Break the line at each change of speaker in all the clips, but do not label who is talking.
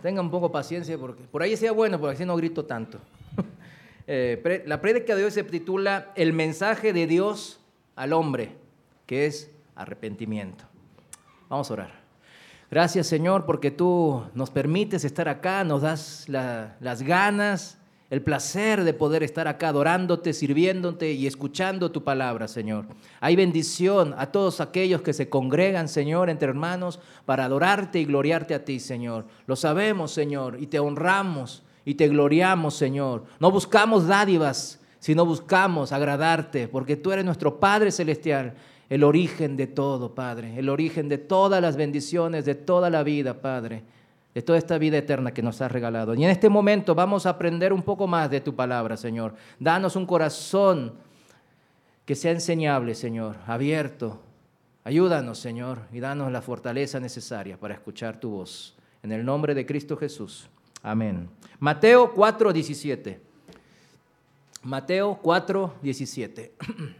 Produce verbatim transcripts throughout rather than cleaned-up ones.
tengan un poco de paciencia, porque por ahí sea bueno, porque así no grito tanto. eh, pre, la prédica de hoy se titula El mensaje de Dios al hombre, que es arrepentimiento. Vamos a orar. Gracias, Señor, porque tú nos permites estar acá, nos das la, las ganas, el placer de poder estar acá adorándote, sirviéndote y escuchando tu palabra, Señor. Hay bendición a todos aquellos que se congregan, Señor, entre hermanos, para adorarte y gloriarte a ti, Señor. Lo sabemos, Señor, y te honramos y te gloriamos, Señor. No buscamos dádivas, sino buscamos agradarte, porque tú eres nuestro Padre Celestial, el origen de todo, Padre, el origen de todas las bendiciones, de toda la vida, Padre, de toda esta vida eterna que nos has regalado. Y en este momento vamos a aprender un poco más de tu palabra, Señor. Danos un corazón que sea enseñable, Señor, abierto. Ayúdanos, Señor, y danos la fortaleza necesaria para escuchar tu voz. En el nombre de Cristo Jesús. Amén. Mateo cuatro diecisiete. Mateo cuatro diecisiete.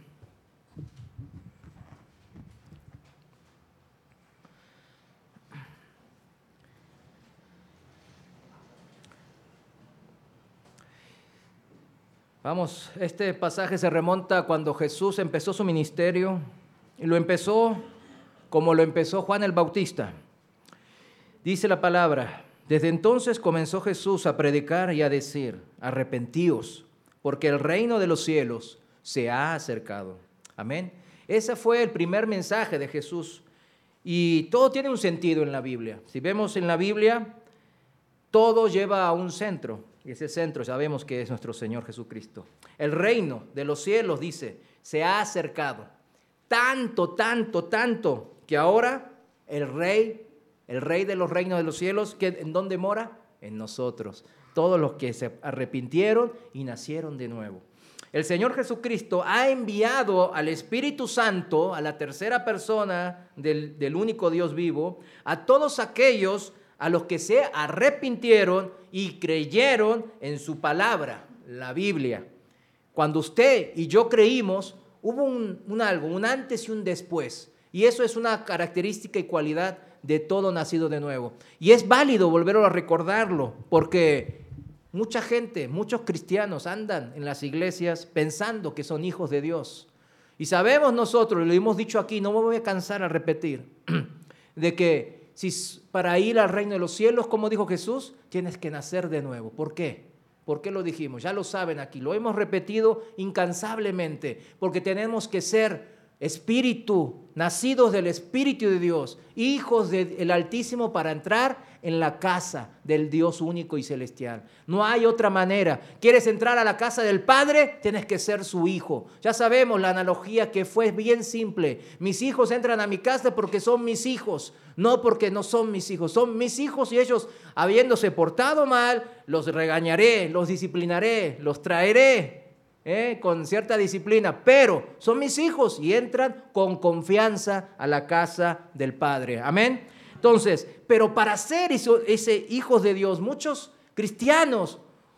Vamos, este pasaje se remonta cuando Jesús empezó su ministerio y lo empezó como lo empezó Juan el Bautista. Dice la palabra, desde entonces comenzó Jesús a predicar y a decir, arrepentíos, porque el reino de los cielos se ha acercado. Amén. Ese fue el primer mensaje de Jesús y todo tiene un sentido en la Biblia. Si vemos en la Biblia, todo lleva a un centro. Y ese centro sabemos que es nuestro Señor Jesucristo. El reino de los cielos, dice, se ha acercado. Tanto, tanto, tanto, que ahora el rey, el rey de los reinos de los cielos, ¿en dónde mora? En nosotros. Todos los que se arrepintieron y nacieron de nuevo. El Señor Jesucristo ha enviado al Espíritu Santo, a la tercera persona del, del único Dios vivo, a todos aquellos a los que se arrepintieron y creyeron en su palabra, la Biblia. Cuando usted y yo creímos, hubo un, un algo, un antes y un después. Y eso es una característica y cualidad de todo nacido de nuevo. Y es válido volverlo a recordarlo, porque mucha gente, muchos cristianos andan en las iglesias pensando que son hijos de Dios. Y sabemos nosotros, y lo hemos dicho aquí, no me voy a cansar a repetir, de que si para ir al reino de los cielos, como dijo Jesús, tienes que nacer de nuevo. ¿Por qué? ¿Por qué lo dijimos? Ya lo saben aquí, lo hemos repetido incansablemente, porque tenemos que ser espíritu, nacidos del Espíritu de Dios, hijos del Altísimo para entrar en la casa del Dios único y celestial. No hay otra manera. ¿Quieres entrar a la casa del Padre? Tienes que ser su hijo. Ya sabemos la analogía que fue bien simple. Mis hijos entran a mi casa porque son mis hijos, no porque no son mis hijos. Son mis hijos y ellos, habiéndose portado mal, los regañaré, los disciplinaré, los traeré. ¿Eh? Con cierta disciplina, pero son mis hijos y entran con confianza a la casa del Padre. Amén. Entonces, pero para ser eso, ese hijos de Dios, muchos cristianos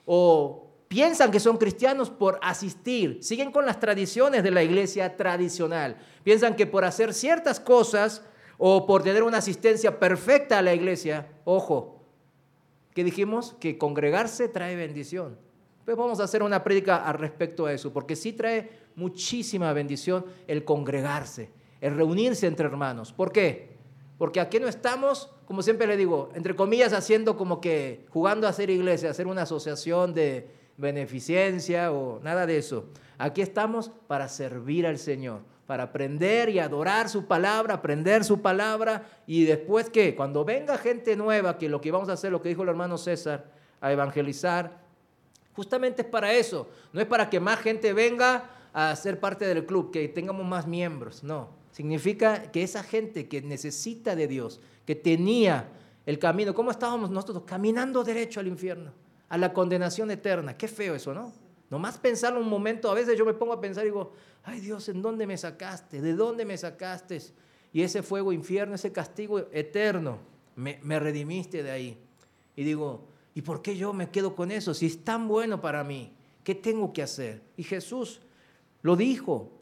o piensan que son cristianos por asistir, siguen con las tradiciones de la iglesia tradicional, piensan que por hacer ciertas cosas o por tener una asistencia perfecta a la iglesia, ojo, ¿qué dijimos? Que congregarse trae bendición. Pues vamos a hacer una prédica al respecto a eso, porque sí trae muchísima bendición el congregarse, el reunirse entre hermanos. ¿Por qué? Porque aquí no estamos, como siempre le digo, entre comillas, haciendo como que, jugando a hacer iglesia, hacer una asociación de beneficencia o nada de eso. Aquí estamos para servir al Señor, para aprender y adorar su palabra, aprender su palabra, y después que cuando venga gente nueva, que lo que vamos a hacer, lo que dijo el hermano César, a evangelizar, justamente es para eso, no es para que más gente venga a ser parte del club, que tengamos más miembros, no. Significa que esa gente que necesita de Dios, que tenía el camino, ¿cómo estábamos nosotros? Caminando derecho al infierno, a la condenación eterna. Qué feo eso, ¿no? Nomás pensarlo un momento, a veces yo me pongo a pensar y digo, ay Dios, ¿en dónde me sacaste? ¿De dónde me sacaste? Y ese fuego infierno, ese castigo eterno, me, me redimiste de ahí. Y digo, ¿y por qué yo me quedo con eso? Si es tan bueno para mí, ¿qué tengo que hacer? Y Jesús lo dijo,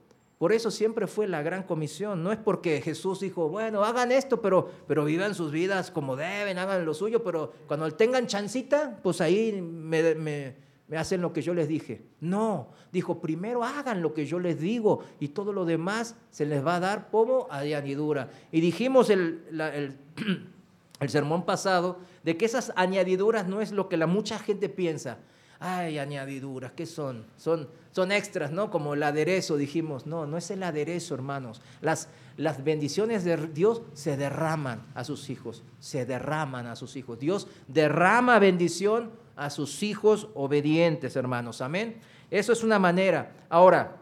Por eso siempre fue la gran comisión. No es porque Jesús dijo, bueno, hagan esto, pero, pero vivan sus vidas como deben, hagan lo suyo, pero cuando tengan chancita, pues ahí me, me, me hacen lo que yo les dije. No, dijo, primero hagan lo que yo les digo y todo lo demás se les va a dar como añadidura. Y dijimos el, la, el, el sermón pasado de que esas añadiduras no es lo que la mucha gente piensa. Ay, añadiduras, ¿qué son? Son, son extras, ¿no? Como el aderezo, dijimos. No, no es el aderezo, hermanos. Las, las bendiciones de Dios se derraman a sus hijos, se derraman a sus hijos. Dios derrama bendición a sus hijos obedientes, hermanos. Amén. Eso es una manera. Ahora,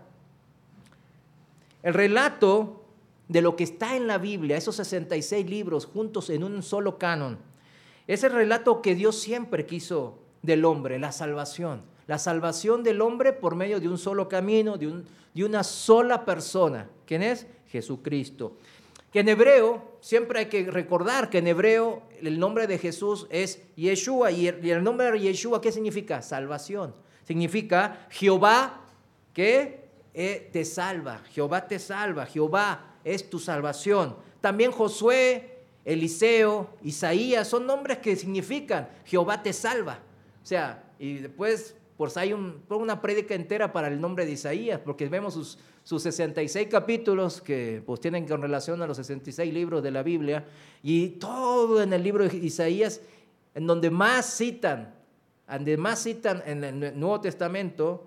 el relato de lo que está en la Biblia, esos sesenta y seis libros juntos en un solo canon, es el relato que Dios siempre quiso del hombre, la salvación. La salvación del hombre por medio de un solo camino, de, un, de una sola persona. ¿Quién es? Jesucristo. Que en hebreo, siempre hay que recordar que en hebreo el nombre de Jesús es Yeshua. Y el, y el nombre de Yeshua, ¿qué significa? Salvación. Significa Jehová que eh, te salva. Jehová te salva. Jehová es tu salvación. También Josué, Eliseo, Isaías, son nombres que significan Jehová te salva. O sea, y después pues hay un, una prédica entera para el nombre de Isaías, porque vemos sus, sus sesenta y seis capítulos que pues tienen con relación a los sesenta y seis libros de la Biblia, y todo en el libro de Isaías, en donde más citan, donde más citan en el Nuevo Testamento,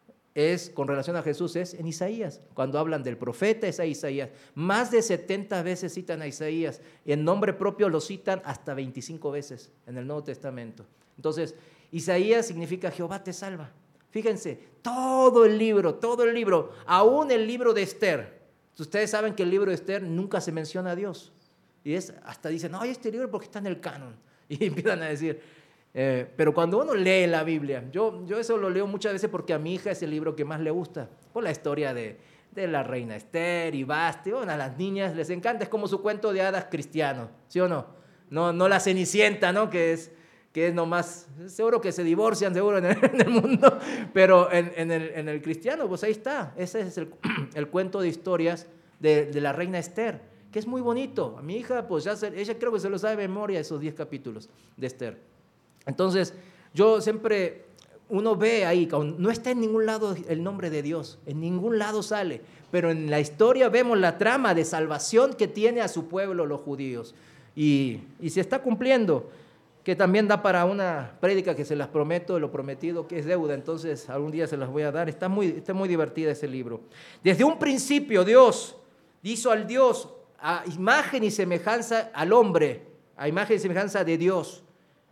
es con relación a Jesús, es en Isaías. Cuando hablan del profeta es a Isaías. Más de setenta veces citan a Isaías, y en nombre propio lo citan hasta veinticinco veces en el Nuevo Testamento. Entonces, Isaías significa Jehová te salva. Fíjense, todo el libro, todo el libro, aún el libro de Esther. Ustedes saben que el libro de Esther nunca se menciona a Dios. Y es, hasta dicen, no, este libro porque está en el canon. Y empiezan a decir, eh, pero cuando uno lee la Biblia, yo, yo eso lo leo muchas veces porque a mi hija es el libro que más le gusta, por la historia de, de la reina Esther y Basti. Bueno, a las niñas les encanta, es como su cuento de hadas cristiano, ¿sí o no? No, no la Cenicienta, ¿no? Que es... que es nomás, seguro que se divorcian, seguro en el, en el mundo, pero en, en, el, en el cristiano, pues ahí está. Ese es el, el cuento de historias de, de la reina Esther, que es muy bonito. A mi hija, pues ya se, ella creo que se lo sabe de memoria, esos diez capítulos de Esther. Entonces, yo siempre, uno ve ahí, no está en ningún lado el nombre de Dios, en ningún lado sale, pero en la historia vemos la trama de salvación que tiene a su pueblo, los judíos, y, y se está cumpliendo, que también da para una prédica que se las prometo, lo prometido que es deuda, entonces algún día se las voy a dar. Está muy, está muy divertida ese libro. Desde un principio Dios hizo al Dios a imagen y semejanza al hombre, a imagen y semejanza de Dios.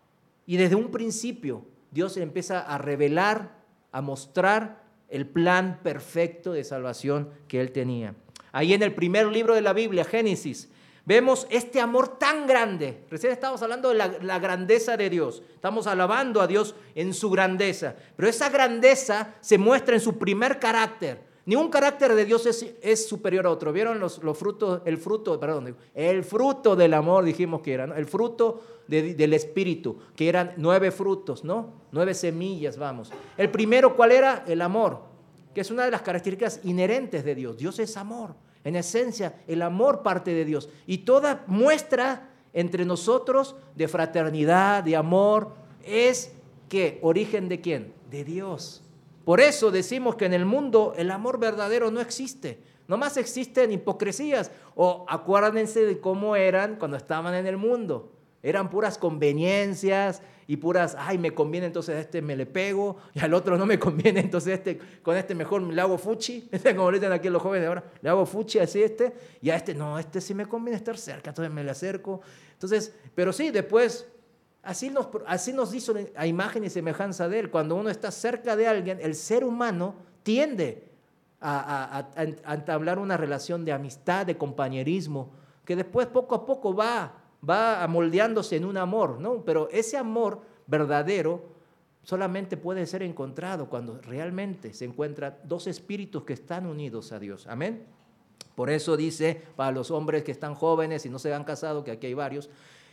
Y desde un principio Dios empieza a revelar, a mostrar el plan perfecto de salvación que Él tenía. Ahí en el primer libro de la Biblia, Génesis, vemos este amor tan grande. Recién estamos hablando de la, la grandeza de Dios. Estamos alabando a Dios en su grandeza. Pero esa grandeza se muestra en su primer carácter. Ningún carácter de Dios es, es superior a otro. ¿Vieron los, los frutos? El fruto, perdón, el fruto del amor dijimos que era, ¿no? El fruto de, del Espíritu, que eran nueve frutos, ¿no? Nueve semillas, vamos. El primero, ¿cuál era? El amor, que es una de las características inherentes de Dios. Dios es amor. En esencia, el amor parte de Dios. Y toda muestra entre nosotros de fraternidad, de amor, es ¿qué? ¿Origen de quién? De Dios. Por eso decimos que en el mundo el amor verdadero no existe. Nomás existen hipocresías. O acuérdense de cómo eran cuando estaban en el mundo. Eran puras conveniencias y puras, ay, me conviene, entonces a este me le pego, y al otro no me conviene, entonces este, con este mejor le hago fuchi, como dicen aquí los jóvenes de ahora, le hago fuchi así este, y a este, no, este sí me conviene estar cerca, entonces me le acerco. Entonces, pero sí, después, así nos, así nos hizo a imagen y semejanza de Él. Cuando uno está cerca de alguien, el ser humano tiende a, a, a, a entablar una relación de amistad, de compañerismo, que después poco a poco va va moldeándose en un amor, ¿no? Pero ese amor verdadero solamente puede ser encontrado cuando realmente se encuentran dos espíritus que están unidos a Dios. Amén. Por eso dice, para los hombres que están jóvenes y no se han casado, que aquí hay varios,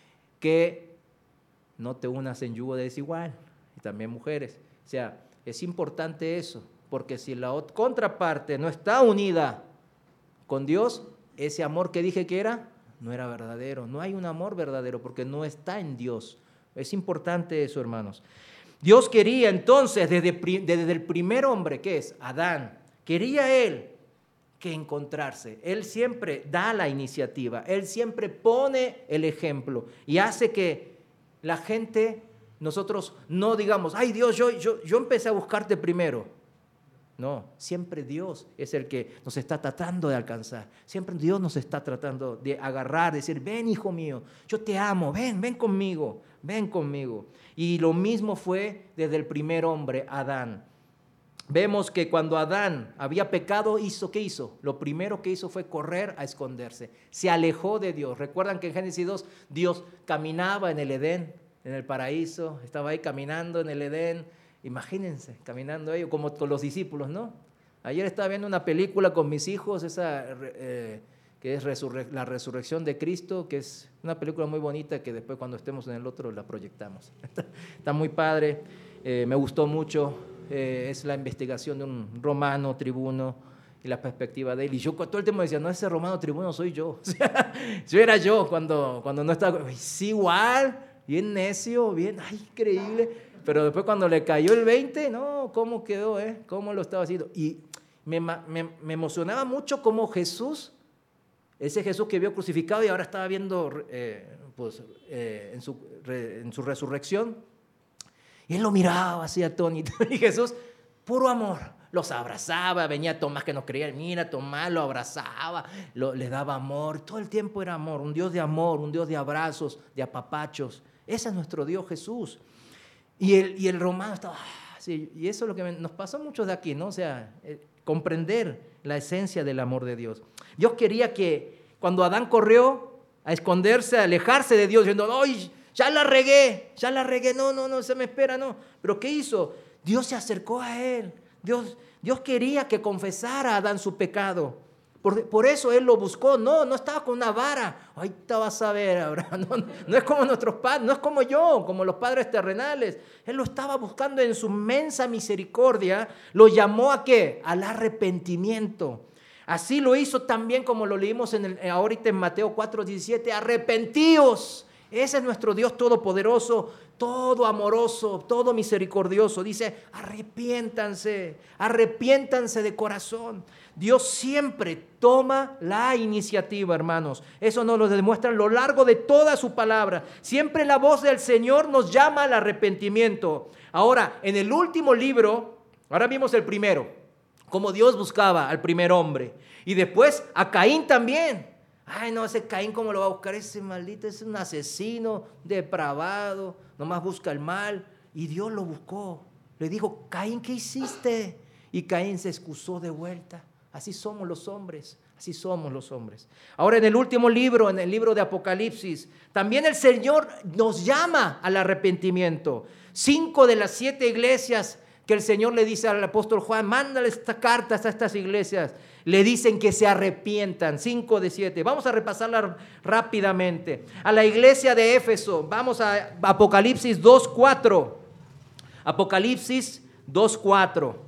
que no te unas en yugo desigual, y también mujeres. O sea, es importante eso, porque si la contraparte no está unida con Dios, ese amor que dije que era, no era verdadero. No hay un amor verdadero porque no está en Dios. Es importante eso, hermanos. Dios quería entonces, desde, desde el primer hombre, que es Adán, quería él que encontrarse. Él siempre da la iniciativa, él siempre pone el ejemplo y hace que la gente, nosotros no digamos, ay Dios, yo, yo, yo empecé a buscarte primero. No, siempre Dios es el que nos está tratando de alcanzar. Siempre Dios nos está tratando de agarrar, de decir, ven hijo mío, yo te amo, ven, ven conmigo, ven conmigo. Y lo mismo fue desde el primer hombre, Adán. Vemos que cuando Adán había pecado, hizo, ¿qué hizo? Lo primero que hizo fue correr a esconderse. Se alejó de Dios. Recuerdan que en Génesis dos, Dios caminaba en el Edén, en el paraíso, estaba ahí caminando en el Edén. Imagínense, caminando ellos como con los discípulos, ¿no? Ayer estaba viendo una película con mis hijos, esa eh, que es resurre- la resurrección de Cristo, que es una película muy bonita que después cuando estemos en el otro la proyectamos. Está, está muy padre, eh, me gustó mucho, eh, es la investigación de un romano tribuno y la perspectiva de él. Y yo todo el tiempo decía, no, ese romano tribuno soy yo. O sea, yo era yo cuando, cuando no estaba, sí, igual, bien necio, bien, ay, increíble. Pero después cuando le cayó el veinte, no, ¿cómo quedó? Eh? ¿Cómo lo estaba haciendo? Y me, me, me emocionaba mucho cómo Jesús, ese Jesús que vio crucificado y ahora estaba viendo eh, pues, eh, en, su, re, en su resurrección, y él lo miraba así atónito. Y Jesús, puro amor, los abrazaba. Venía Tomás que no creía, mira, Tomás lo abrazaba, lo, le daba amor. Todo el tiempo era amor, un Dios de amor, un Dios de abrazos, de apapachos. Ese es nuestro Dios Jesús. Y el, y el romano estaba, ah, sí, y eso es lo que me, nos pasó a muchos de aquí, ¿no? O sea, eh, comprender la esencia del amor de Dios. Dios quería que cuando Adán corrió a esconderse, a alejarse de Dios, diciendo, ¡ay, ya la regué, ya la regué! No, no, no, se me espera, no. Pero ¿qué hizo? Dios se acercó a él. Dios, Dios quería que confesara a Adán su pecado. Por, por eso él lo buscó. No, no estaba con una vara. Ahí te vas a ver, Abraham. No, no es como nuestros padres, no es como yo, como los padres terrenales. Él lo estaba buscando en su inmensa misericordia. Lo llamó ¿a qué? Al arrepentimiento. Así lo hizo también como lo leímos en el, ahorita en Mateo cuatro diecisiete. Arrepentíos. Ese es nuestro Dios todopoderoso, todo amoroso, todo misericordioso. Dice, arrepiéntanse, arrepiéntanse de corazón. Dios siempre toma la iniciativa, hermanos. Eso nos lo demuestra a lo largo de toda su palabra. Siempre la voz del Señor nos llama al arrepentimiento. Ahora, en el último libro, ahora vimos el primero, cómo Dios buscaba al primer hombre. Y después a Caín también. Ay, no, ese Caín, ¿cómo lo va a buscar? Ese maldito es un asesino, depravado, nomás busca el mal. Y Dios lo buscó. Le dijo, Caín, ¿qué hiciste? Y Caín se excusó de vuelta. Así somos los hombres, así somos los hombres. Ahora en el último libro, en el libro de Apocalipsis, también el Señor nos llama al arrepentimiento. Cinco de las siete iglesias que el Señor le dice al apóstol Juan, mándale estas cartas a estas iglesias, le dicen que se arrepientan, cinco de siete. Vamos a repasarla rápidamente. A la iglesia de Éfeso, vamos a Apocalipsis dos cuatro. Apocalipsis dos cuatro.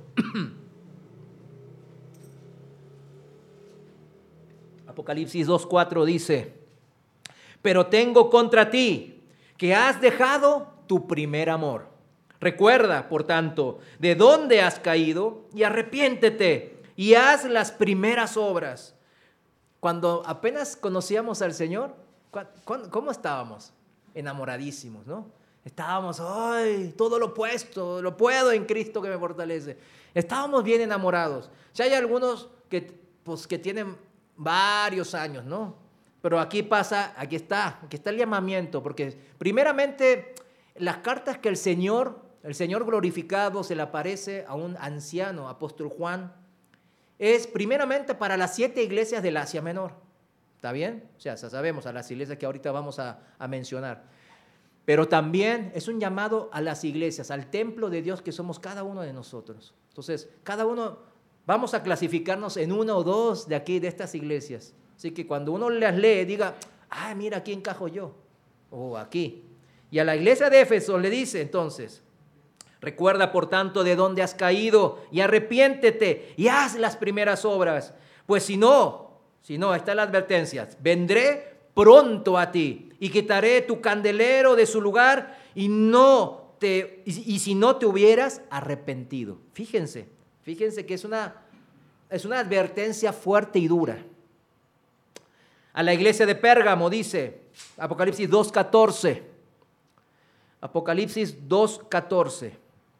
Apocalipsis dos cuatro dice, pero tengo contra ti que has dejado tu primer amor. Recuerda, por tanto, de dónde has caído y arrepiéntete y haz las primeras obras. Cuando apenas conocíamos al Señor, ¿cómo estábamos? Enamoradísimos, ¿no? Estábamos, ¡ay! Todo lo opuesto, lo puedo en Cristo que me fortalece. Estábamos bien enamorados. Ya hay algunos que, pues, que tienen varios años, ¿no? Pero aquí pasa, aquí está, aquí está el llamamiento, porque primeramente las cartas que el Señor, el Señor glorificado se le aparece a un anciano, apóstol Juan, es primeramente para las siete iglesias del Asia Menor. ¿Está bien? O sea, ya sabemos a las iglesias que ahorita vamos a, a mencionar. Pero también es un llamado a las iglesias, al templo de Dios que somos cada uno de nosotros. Entonces, cada uno vamos a clasificarnos en una o dos de aquí, de estas iglesias. Así que cuando uno las lee, diga, ah, mira, aquí encajo yo. O aquí. Y a la iglesia de Éfeso le dice entonces, recuerda por tanto de dónde has caído y arrepiéntete y haz las primeras obras. Pues si no, si no, está la advertencia, vendré pronto a ti y quitaré tu candelero de su lugar y no te y, y si no te hubieras arrepentido. Fíjense, fíjense que es una, es una advertencia fuerte y dura. A la iglesia de Pérgamo dice, Apocalipsis dos catorce, Apocalipsis dos catorce.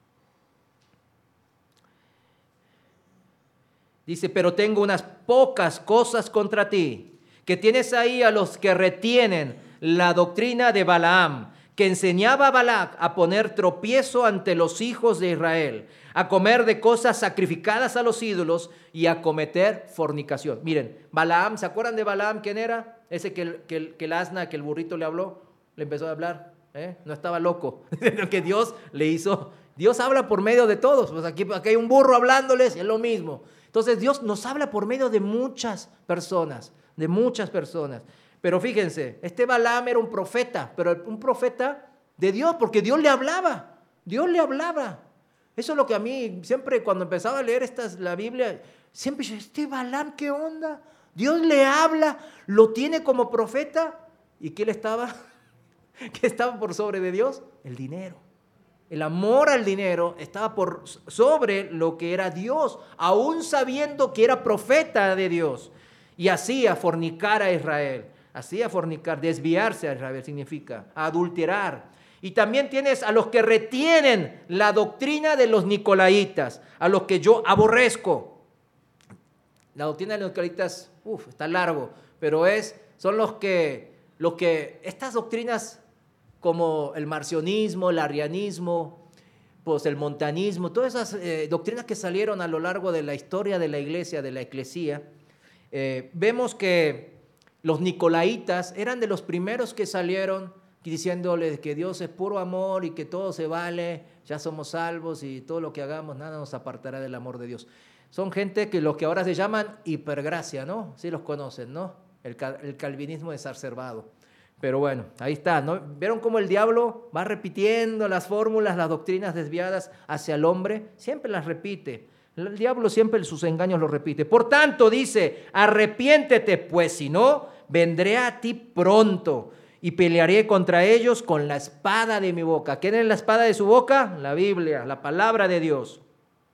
Dice, pero tengo unas pocas cosas contra ti, que tienes ahí a los que retienen la doctrina de Balaam, que enseñaba a Balac a poner tropiezo ante los hijos de Israel, a comer de cosas sacrificadas a los ídolos y a cometer fornicación. Miren, Balaam, ¿se acuerdan de Balaam? ¿Quién era? Ese que el, que el, que el asna, que el burrito le habló, le empezó a hablar, ¿eh? No estaba loco, que Dios le hizo. Dios habla por medio de todos. Pues aquí, aquí hay un burro hablándoles, es lo mismo. Entonces Dios nos habla por medio de muchas personas, de muchas personas. Pero fíjense, este Balaam era un profeta, pero un profeta de Dios, porque Dios le hablaba, Dios le hablaba. Eso es lo que a mí, siempre cuando empezaba a leer esta, la Biblia, siempre yo, este Balaam, ¿qué onda? Dios le habla, lo tiene como profeta. ¿Y qué le estaba? ¿Qué estaba por sobre de Dios? El dinero. El amor al dinero estaba por sobre lo que era Dios, aún sabiendo que era profeta de Dios. Y hacía fornicar a Israel, hacía fornicar, desviarse a Israel significa adulterar. Y también tienes a los que retienen la doctrina de los nicolaitas, a los que yo aborrezco. La doctrina de los nicolaitas, uff, está largo, pero es, son los que, los que, estas doctrinas como el marcionismo, el arrianismo, pues el montanismo, todas esas eh, doctrinas que salieron a lo largo de la historia de la iglesia, de la eclesía, eh, vemos que los nicolaitas eran de los primeros que salieron diciéndoles que Dios es puro amor y que todo se vale, ya somos salvos y todo lo que hagamos, nada nos apartará del amor de Dios. Son gente que los que ahora se llaman hipergracia, ¿no? Sí los conocen, ¿no? El, el calvinismo exacerbado. Pero bueno, ahí está, ¿no? ¿Vieron cómo el diablo va repitiendo las fórmulas, las doctrinas desviadas hacia el hombre? Siempre las repite. El diablo siempre sus engaños los repite. Por tanto, dice, arrepiéntete, pues si no, vendré a ti pronto y pelearé contra ellos con la espada de mi boca. ¿Quién es la espada de su boca? La Biblia, la palabra de Dios.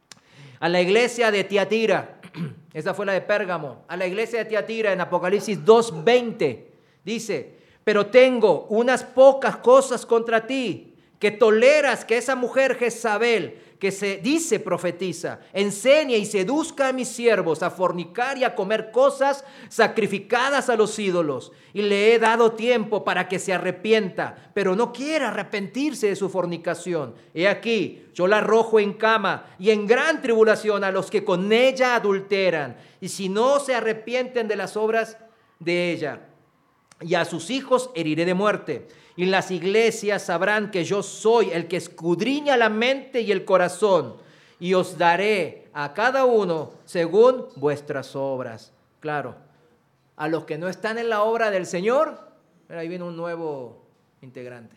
A la iglesia de Tiatira, esa fue la de Pérgamo, a la iglesia de Tiatira en Apocalipsis dos veinte, dice, pero tengo unas pocas cosas contra ti, que toleras que esa mujer Jezabel, que se dice profetiza, enseñe y seduzca a mis siervos a fornicar y a comer cosas sacrificadas a los ídolos. Y le he dado tiempo para que se arrepienta, pero no quiere arrepentirse de su fornicación. He aquí, yo la arrojo en cama y en gran tribulación a los que con ella adulteran. Y si no se arrepienten de las obras de ella, y a sus hijos heriré de muerte. Y las iglesias sabrán que yo soy el que escudriña la mente y el corazón, y os daré a cada uno según vuestras obras. Claro, a los que no están en la obra del Señor, ahí viene un nuevo integrante.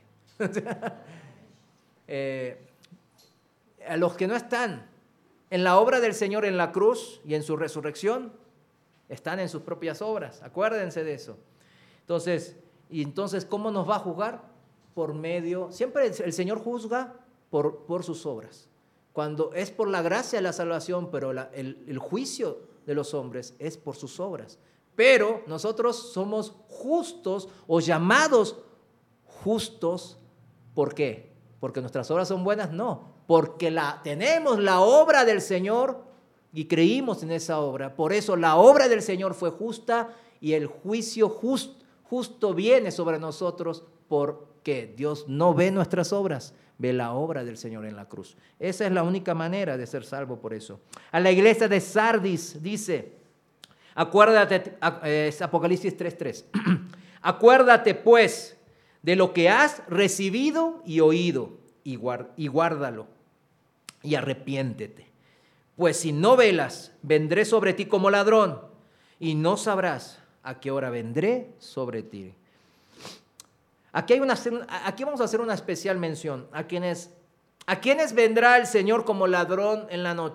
eh, a los que no están en la obra del Señor en la cruz y en su resurrección, están en sus propias obras. Acuérdense de eso. Entonces, y entonces, ¿cómo nos va a juzgar? Por medio, siempre el, el Señor juzga por, por sus obras. Cuando es por la gracia de la salvación, pero la, el, el juicio de los hombres es por sus obras. Pero nosotros somos justos o llamados justos, ¿por qué? ¿Porque nuestras obras son buenas? No, porque la, tenemos la obra del Señor y creímos en esa obra. Por eso la obra del Señor fue justa y el juicio justo. Justo viene sobre nosotros porque Dios no ve nuestras obras, ve la obra del Señor en la cruz. Esa es la única manera de ser salvo por eso. A la iglesia de Sardis dice, acuérdate, es Apocalipsis tres tres, acuérdate pues de lo que has recibido y oído y guárdalo y arrepiéntete. Pues si no velas, vendré sobre ti como ladrón y no sabrás a qué hora vendré sobre ti. Aquí, hay una, aquí vamos a hacer una especial mención a quienes, a quienes vendrá el Señor como ladrón en la noche.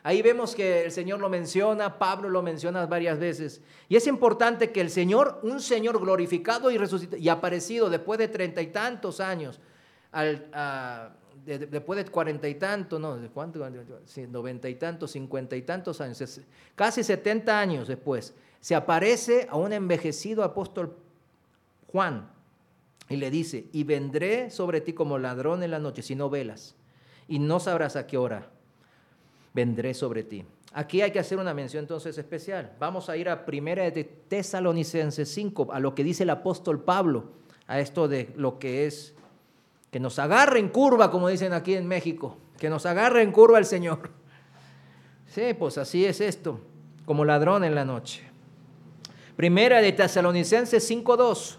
Ahí vemos que el Señor lo menciona, Pablo lo menciona varias veces. Y es importante que el Señor, un Señor glorificado y resucitado y aparecido después de treinta y tantos años, al, a, de, de, después de cuarenta y tantos, no, ¿de cuánto? Sí, noventa y tantos, cincuenta y tantos años, es, casi setenta años después, se aparece a un envejecido apóstol Juan y le dice, y vendré sobre ti como ladrón en la noche, si no velas, y no sabrás a qué hora vendré sobre ti. Aquí hay que hacer una mención entonces especial. Vamos a ir a Primera de Tesalonicenses cinco, a lo que dice el apóstol Pablo, a esto de lo que es, que nos agarre en curva, como dicen aquí en México, que nos agarre en curva el Señor. Sí, pues así es esto, como ladrón en la noche. Primera de Tesalonicenses cinco dos.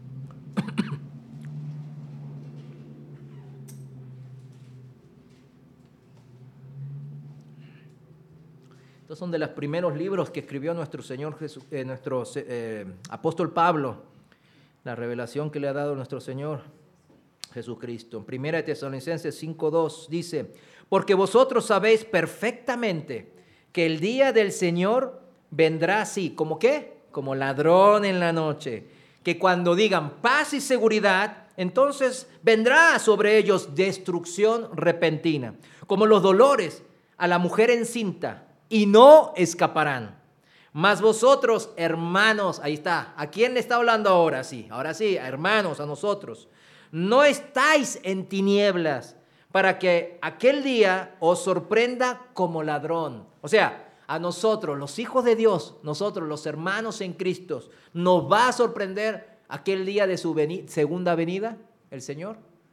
Estos son de los primeros libros que escribió nuestro Señor Jesús, eh, nuestro eh, apóstol Pablo, la revelación que le ha dado nuestro Señor Jesucristo. Primera de Tesalonicenses cinco dos dice, porque vosotros sabéis perfectamente que el día del Señor vendrá así, ¿como qué? Como ladrón en la noche, que cuando digan paz y seguridad, entonces vendrá sobre ellos destrucción repentina, como los dolores a la mujer encinta, y no escaparán. Mas vosotros, hermanos, ahí está, ¿a quién le está hablando ahora? Sí, ahora sí, a hermanos, a nosotros. No estáis en tinieblas para que aquel día os sorprenda como ladrón. O sea, a nosotros, los hijos de Dios, nosotros, los hermanos en Cristo, ¿nos va a sorprender aquel día de su veni- segunda venida, el Señor?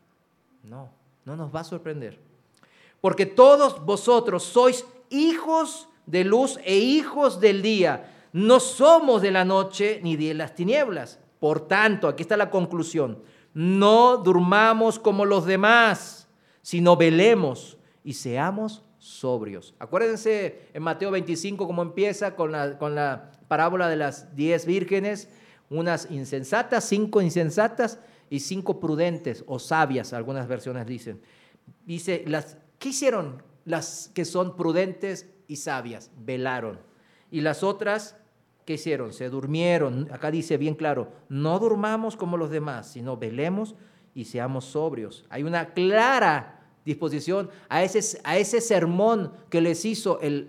No, no nos va a sorprender. Porque todos vosotros sois hijos de luz e hijos del día. No somos de la noche ni de las tinieblas. Por tanto, aquí está la conclusión. No durmamos como los demás, sino velemos y seamos sobrios. Acuérdense en Mateo veinticinco cómo empieza con la, con la parábola de las diez vírgenes, unas insensatas, cinco insensatas y cinco prudentes o sabias, algunas versiones dicen. Dice, las, ¿qué hicieron las que son prudentes y sabias? Velaron. Y las otras, ¿qué hicieron? Se durmieron. Acá dice bien claro, no durmamos como los demás, sino velemos y seamos sobrios. Hay una clara disposición a ese, a ese sermón que les hizo el,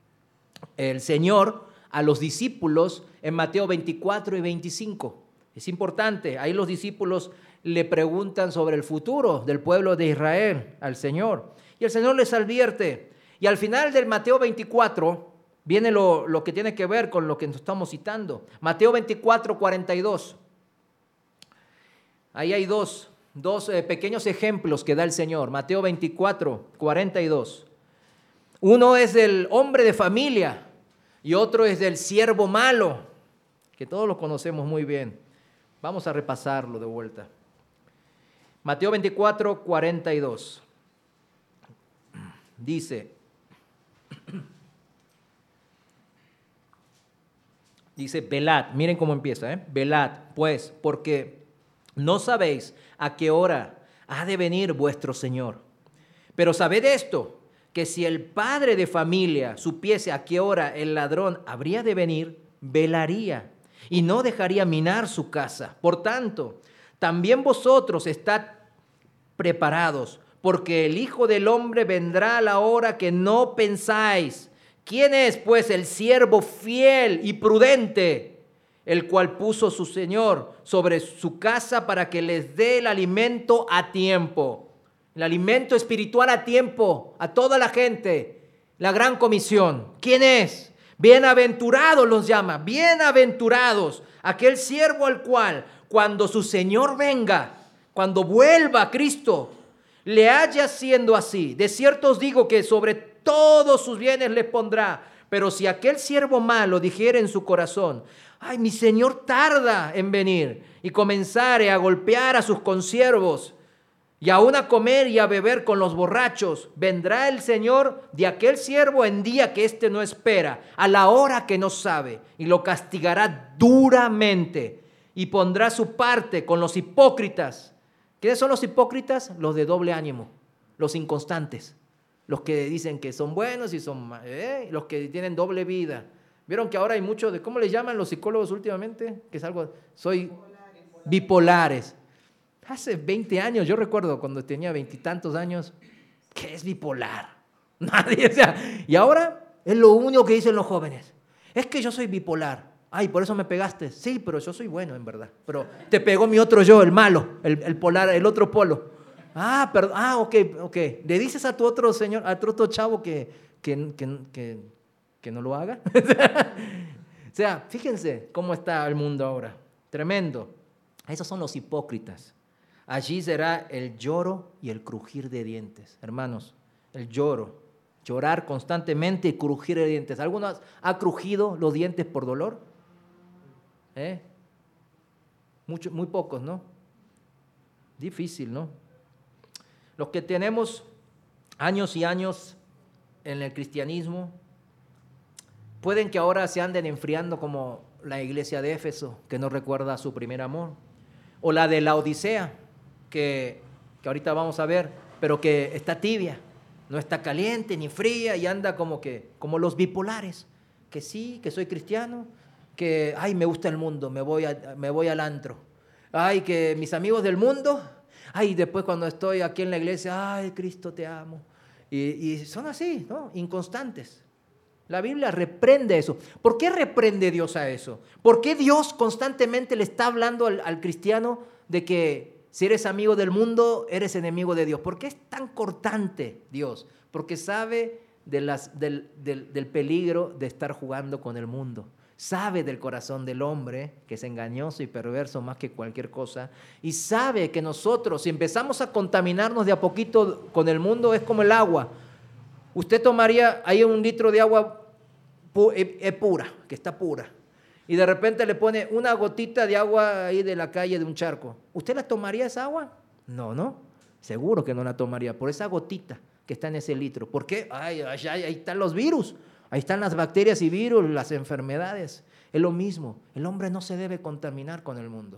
el Señor a los discípulos en Mateo veinticuatro y veinticinco. Es importante, ahí los discípulos le preguntan sobre el futuro del pueblo de Israel al Señor. Y el Señor les advierte. Y al final del Mateo veinticuatro viene lo, lo que tiene que ver con lo que nos estamos citando. Mateo veinticuatro, cuarenta y dos. Ahí hay dos, dos eh, pequeños ejemplos que da el Señor. Mateo veinticuatro, cuarenta y dos. Uno es del hombre de familia y otro es del siervo malo, que todos lo conocemos muy bien. Vamos a repasarlo de vuelta. Mateo veinticuatro, cuarenta y dos. Dice, dice, velad, miren cómo empieza, ¿eh? Velad, pues, porque no sabéis a qué hora ha de venir vuestro Señor. Pero sabed esto, que si el padre de familia supiese a qué hora el ladrón habría de venir, velaría y no dejaría minar su casa. Por tanto, también vosotros estad preparados, porque el Hijo del Hombre vendrá a la hora que no pensáis. ¿Quién es, pues, el siervo fiel y prudente, el cual puso su Señor sobre su casa para que les dé el alimento a tiempo? El alimento espiritual a tiempo, a toda la gente. La gran comisión. ¿Quién es? Bienaventurados los llama, bienaventurados. Aquel siervo al cual, cuando su Señor venga, cuando vuelva a Cristo, le haya siendo así. De cierto os digo que sobre todos sus bienes le pondrá. Pero si aquel siervo malo dijere en su corazón, ay, mi Señor tarda en venir, y comenzare a golpear a sus consiervos, y aún a comer y a beber con los borrachos, vendrá el Señor de aquel siervo en día que éste no espera, a la hora que no sabe, y lo castigará duramente, y pondrá su parte con los hipócritas. ¿Quiénes son los hipócritas? Los de doble ánimo, los inconstantes. Los que dicen que son buenos y son malos, ¿eh? Los que tienen doble vida. ¿Vieron que ahora hay mucho de, ¿cómo le llaman los psicólogos últimamente? Que es algo, soy bipolares. bipolares. Hace veinte años, yo recuerdo cuando tenía veintitantos años, ¿qué es bipolar? Nadie, o sea, y ahora es lo único que dicen los jóvenes. Es que yo soy bipolar. Ay, por eso me pegaste. Sí, pero yo soy bueno en verdad. Pero te pegó mi otro yo, el malo, el, el polar, el otro polo. Ah, perdón. Ah, ok, ok. ¿Le dices a tu otro señor, a tu otro chavo que, que, que, que, que no lo haga? O sea, fíjense cómo está el mundo ahora. Tremendo. Esos son los hipócritas. Allí será el lloro y el crujir de dientes. Hermanos, el lloro. Llorar constantemente y crujir de dientes. ¿Alguno ha crujido los dientes por dolor? ¿Eh? Mucho, muy pocos, ¿no? Difícil, ¿no? Los que tenemos años y años en el cristianismo, pueden que ahora se anden enfriando como la iglesia de Éfeso, que no recuerda su primer amor, o la de la Odisea, que, que ahorita vamos a ver, pero que está tibia, no está caliente ni fría y anda como, que, como los bipolares, que sí, que soy cristiano, que, ay, me gusta el mundo, me voy, a, me voy al antro, ay, que mis amigos del mundo, ay, después cuando estoy aquí en la iglesia, ay, Cristo te amo, y, y son así, ¿no? Inconstantes. La Biblia reprende eso. ¿Por qué reprende Dios a eso? ¿Por qué Dios constantemente le está hablando al, al cristiano de que si eres amigo del mundo, eres enemigo de Dios? ¿Por qué es tan cortante Dios? Porque sabe de las, del, del, del peligro de estar jugando con el mundo. Sabe del corazón del hombre, que es engañoso y perverso más que cualquier cosa, y sabe que nosotros, si empezamos a contaminarnos de a poquito con el mundo, es como el agua. Usted tomaría ahí un litro de agua pu- eh, pura, que está pura, y de repente le pone una gotita de agua ahí de la calle de un charco. ¿Usted la tomaría esa agua? No, no, seguro que no la tomaría, por esa gotita que está en ese litro. ¿Por qué? Ay, ay, ay, ahí están los virus, ahí están las bacterias y virus, las enfermedades. Es lo mismo, el hombre no se debe contaminar con el mundo.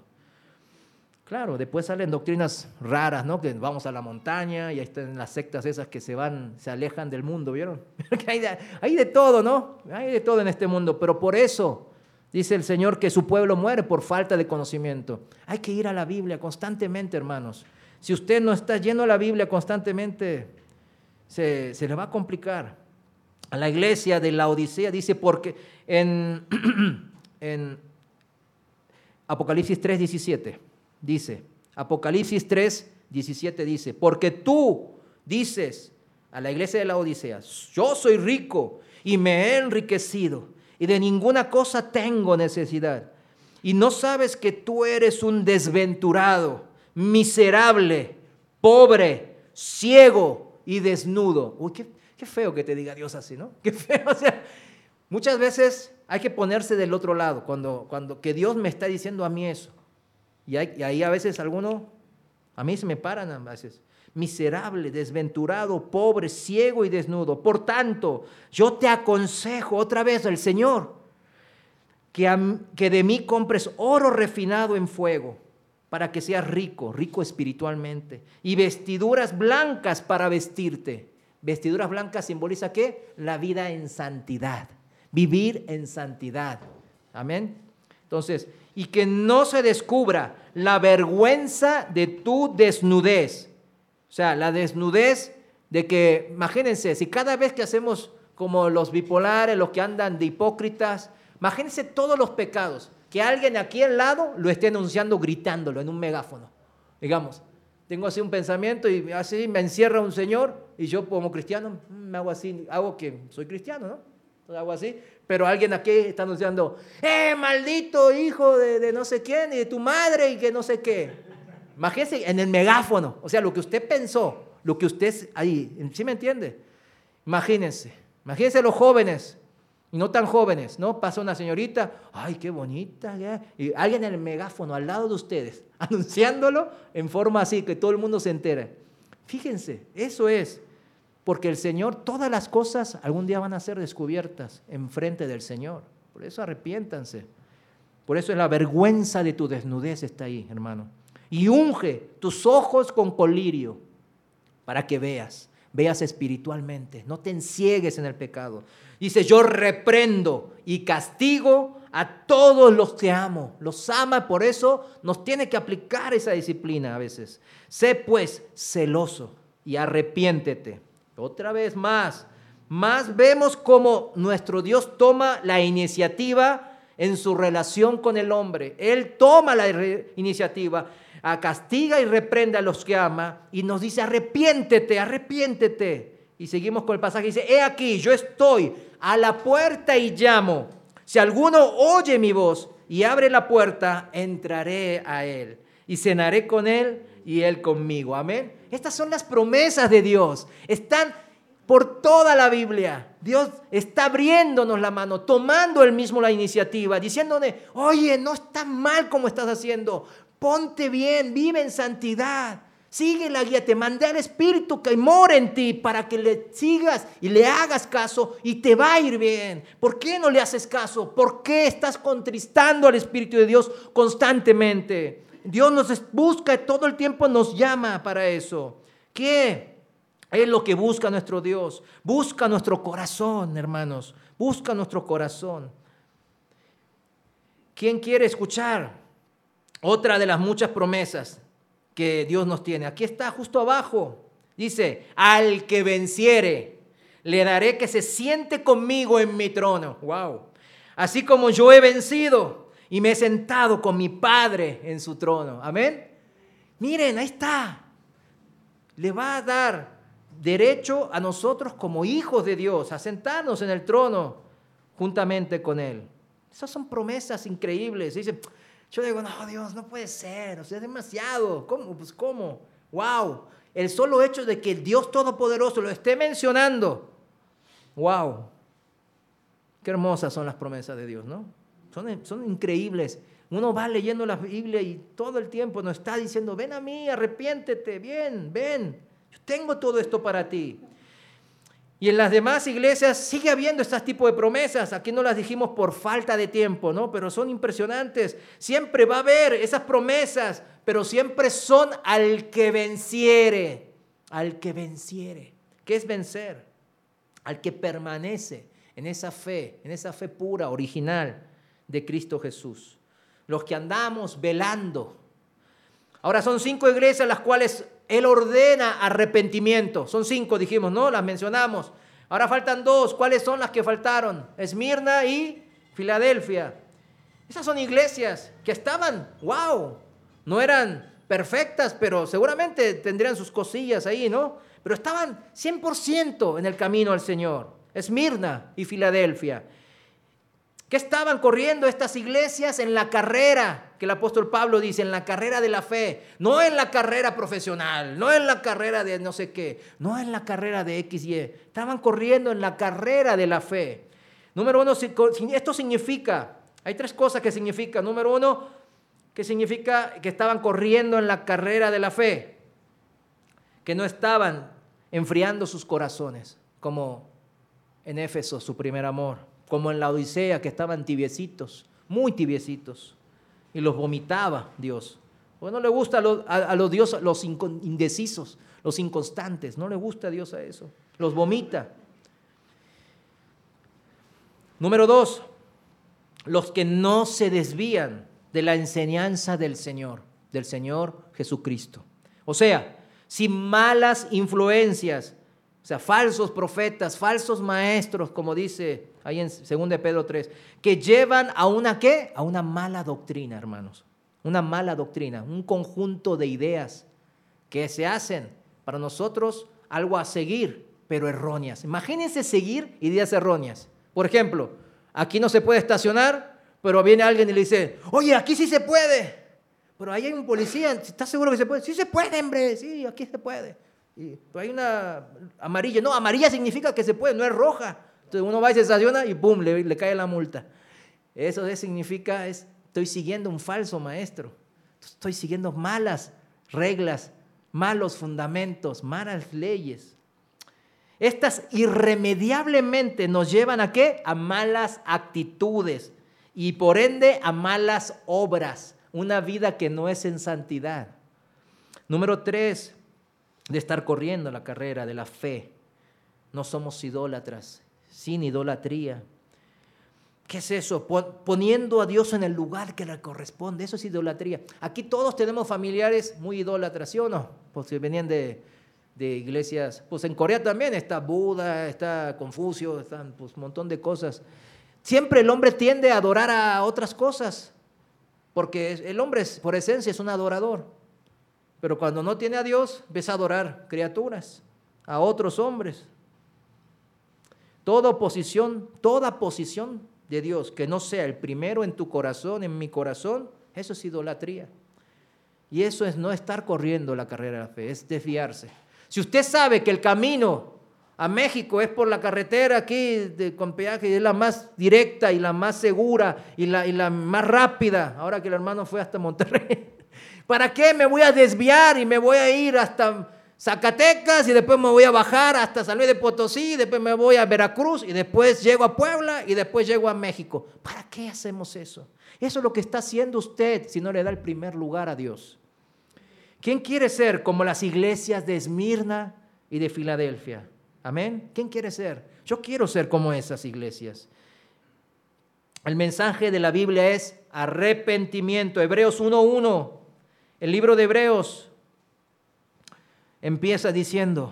Claro, después salen doctrinas raras, ¿no? Que vamos a la montaña y ahí están las sectas esas que se van, se alejan del mundo, ¿vieron? hay, de, hay de todo, ¿no? Hay de todo en este mundo, pero por eso dice el Señor que su pueblo muere por falta de conocimiento. Hay que ir a la Biblia constantemente, hermanos. Si usted no está lleno de la Biblia constantemente, se, se le va a complicar. A la iglesia de la Odisea dice, porque en, en Apocalipsis tres diecisiete, dice, Apocalipsis tres diecisiete dice, porque tú dices a la iglesia de la Odisea, yo soy rico y me he enriquecido y de ninguna cosa tengo necesidad. Y no sabes que tú eres un desventurado, miserable, pobre, ciego y desnudo. Uy, qué, qué feo que te diga Dios así, ¿no? Qué feo, o sea, muchas veces hay que ponerse del otro lado, cuando, cuando que Dios me está diciendo a mí eso. Y, hay, y ahí a veces algunos, a mí se me paran a veces, miserable, desventurado, pobre, ciego y desnudo. Por tanto, yo te aconsejo otra vez el Señor, que, a, que de mí compres oro refinado en fuego, para que seas rico, rico espiritualmente, y vestiduras blancas para vestirte. Vestiduras blancas simboliza ¿qué? La vida en santidad, vivir en santidad. Amén. Entonces, y que no se descubra la vergüenza de tu desnudez. O sea, la desnudez de que, imagínense, si cada vez que hacemos como los bipolares, los que andan de hipócritas, imagínense todos los pecados, que alguien aquí al lado lo esté anunciando gritándolo en un megáfono. Digamos, tengo así un pensamiento y así me encierra un señor y yo como cristiano me hago así, hago que soy cristiano, ¿no? Entonces hago así, pero alguien aquí está anunciando, ¡eh, maldito hijo de, de no sé quién y de tu madre y que no sé qué! Imagínense en el megáfono, o sea, lo que usted pensó, lo que usted ahí, ¿sí me entiende? Imagínense, imagínense los jóvenes y no tan jóvenes, ¿no? Pasa una señorita, ¡ay, qué bonita! ¿eh? Y alguien en el megáfono al lado de ustedes, anunciándolo en forma así, que todo el mundo se entere. Fíjense, eso es. Porque el Señor, todas las cosas algún día van a ser descubiertas en frente del Señor. Por eso arrepiéntanse. Por eso es la vergüenza de tu desnudez está ahí, hermano. Y unge tus ojos con colirio para que veas. veas espiritualmente, no te enciegues en el pecado. Dice, yo reprendo y castigo a todos los que amo. Los ama, por eso nos tiene que aplicar esa disciplina a veces. Sé pues celoso y arrepiéntete. Otra vez más, más vemos cómo nuestro Dios toma la iniciativa en su relación con el hombre. Él toma la re- iniciativa, a castiga y reprende a los que ama y nos dice, arrepiéntete, arrepiéntete. Y seguimos con el pasaje, dice, he aquí, yo estoy a la puerta y llamo. Si alguno oye mi voz y abre la puerta, entraré a él y cenaré con él y él conmigo. Amén. Estas son las promesas de Dios. Están por toda la Biblia. Dios está abriéndonos la mano, tomando él mismo la iniciativa, diciéndole, oye, no está mal como estás haciendo. Ponte bien, vive en santidad. Sigue la guía, te mandé al Espíritu que mora en ti para que le sigas y le hagas caso y te va a ir bien. ¿Por qué no le haces caso? ¿Por qué estás contristando al Espíritu de Dios constantemente? Dios nos busca todo el tiempo, nos llama para eso. ¿Qué es lo que busca nuestro Dios? Busca nuestro corazón, hermanos. Busca nuestro corazón. ¿Quién quiere escuchar otra de las muchas promesas que Dios nos tiene? Aquí está justo abajo. Dice, al que venciere, le daré que se siente conmigo en mi trono. Wow. Así como yo he vencido y me he sentado con mi Padre en su trono. Amén. Miren, ahí está. Le va a dar derecho a nosotros como hijos de Dios a sentarnos en el trono juntamente con Él. Esas son promesas increíbles. Dice, yo digo, no, Dios, no puede ser, o sea, es demasiado. ¿Cómo? Pues, ¿cómo? ¡Wow! El solo hecho de que el Dios Todopoderoso lo esté mencionando. ¡Wow! Qué hermosas son las promesas de Dios, ¿no? Son, son increíbles. Uno va leyendo la Biblia y todo el tiempo nos está diciendo, ven a mí, arrepiéntete, bien, ven. Yo tengo todo esto para ti. Y en las demás iglesias sigue habiendo este tipo de promesas. Aquí no las dijimos por falta de tiempo, ¿no? Pero son impresionantes. Siempre va a haber esas promesas, pero siempre son al que venciere. Al que venciere. ¿Qué es vencer? Al que permanece en esa fe, en esa fe pura, original de Cristo Jesús. Los que andamos velando. Ahora son cinco iglesias las cuales Él ordena arrepentimiento. Son cinco, dijimos, ¿no? Las mencionamos. Ahora faltan dos. ¿Cuáles son las que faltaron? Esmirna y Filadelfia. Esas son iglesias que estaban, wow, no eran perfectas, pero seguramente tendrían sus cosillas ahí, ¿no? Pero estaban cien por ciento en el camino al Señor. Esmirna y Filadelfia. ¿Qué estaban corriendo estas iglesias? En la carrera, que el apóstol Pablo dice, en la carrera de la fe, no en la carrera profesional, no en la carrera de no sé qué, no en la carrera de X Y, estaban corriendo en la carrera de la fe. Número uno, esto significa, hay tres cosas que significa. Número uno, que significa que estaban corriendo en la carrera de la fe, que no estaban enfriando sus corazones, como en Éfeso, su primer amor, como en la Odisea, que estaban tibiecitos, muy tibiecitos, y los vomitaba Dios. Porque no le gusta a los, a, a los Dios, los indecisos, los inconstantes, no le gusta a Dios a eso, los vomita. Número dos, los que no se desvían de la enseñanza del Señor, del Señor Jesucristo. O sea, sin malas influencias, o sea, falsos profetas, falsos maestros, como dice ahí en segunda de Pedro tres, que llevan a una ¿qué? A una mala doctrina, hermanos. Una mala doctrina, un conjunto de ideas que se hacen para nosotros algo a seguir, pero erróneas. Imagínense seguir ideas erróneas. Por ejemplo, aquí no se puede estacionar, pero viene alguien y le dice, oye, aquí sí se puede. Pero ahí hay un policía, ¿estás seguro que se puede? Sí se puede, hombre, sí, aquí se puede. Y, pero hay una amarilla. No, amarilla significa que se puede, no es roja. Entonces uno va y se estaciona y ¡pum!, le, le cae la multa. Eso es, significa, es, estoy siguiendo un falso maestro. Estoy siguiendo malas reglas, malos fundamentos, malas leyes. Estas irremediablemente nos llevan ¿a qué? A malas actitudes y por ende a malas obras. Una vida que no es en santidad. Número tres. de estar corriendo la carrera de la fe. No somos idólatras, sin idolatría. ¿Qué es eso? Poniendo a Dios en el lugar que le corresponde. Eso es idolatría. Aquí todos tenemos familiares muy idólatras, ¿sí o no? Pues si venían de, de iglesias. Pues en Corea también está Buda, está Confucio, están pues un montón de cosas. Siempre el hombre tiende a adorar a otras cosas, porque el hombre es, por esencia es un adorador. Pero cuando no tiene a Dios, empieza a adorar criaturas, a otros hombres. Toda posición, toda posición de Dios que no sea el primero en tu corazón, en mi corazón, eso es idolatría. Y eso es no estar corriendo la carrera de la fe, es desviarse. Si usted sabe que el camino a México es por la carretera aquí de, con peaje, y es la más directa y la más segura y la, y la más rápida, ahora que el hermano fue hasta Monterrey, ¿para qué me voy a desviar y me voy a ir hasta Zacatecas y después me voy a bajar hasta San Luis de Potosí, y después me voy a Veracruz y después llego a Puebla y después llego a México? ¿Para qué hacemos eso? Eso es lo que está haciendo usted si no le da el primer lugar a Dios. ¿Quién quiere ser como las iglesias de Esmirna y de Filadelfia? Amén. ¿Quién quiere ser? Yo quiero ser como esas iglesias. El mensaje de la Biblia es arrepentimiento. Hebreos uno uno. El libro de Hebreos empieza diciendo: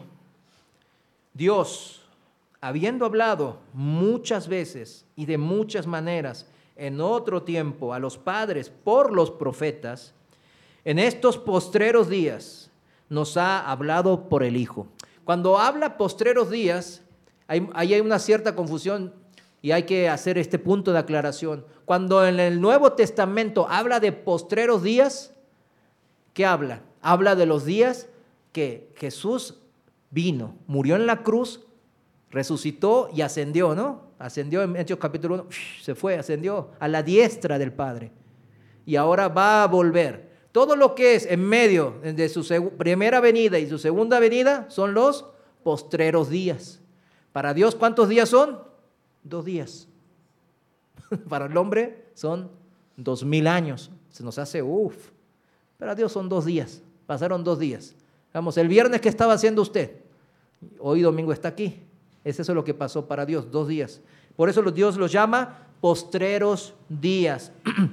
Dios, habiendo hablado muchas veces y de muchas maneras en otro tiempo a los padres por los profetas, en estos postreros días nos ha hablado por el Hijo. Cuando habla postreros días, ahí hay, hay una cierta confusión y hay que hacer este punto de aclaración. Cuando en el Nuevo Testamento habla de postreros días, ¿qué habla? Habla de los días que Jesús vino, murió en la cruz, resucitó y ascendió, ¿no? Ascendió en Hechos capítulo uno, se fue, ascendió a la diestra del Padre. Y ahora va a volver. Todo lo que es en medio de su primera venida y su segunda venida son los postreros días. Para Dios, ¿cuántos días son? Dos días. Para el hombre son dos mil años. Se nos hace uff. Para Dios son dos días. Pasaron dos días. Vamos, el viernes, ¿qué estaba haciendo usted? Hoy domingo está aquí. Es eso lo que pasó para Dios, dos días. Por eso Dios los llama postreros días.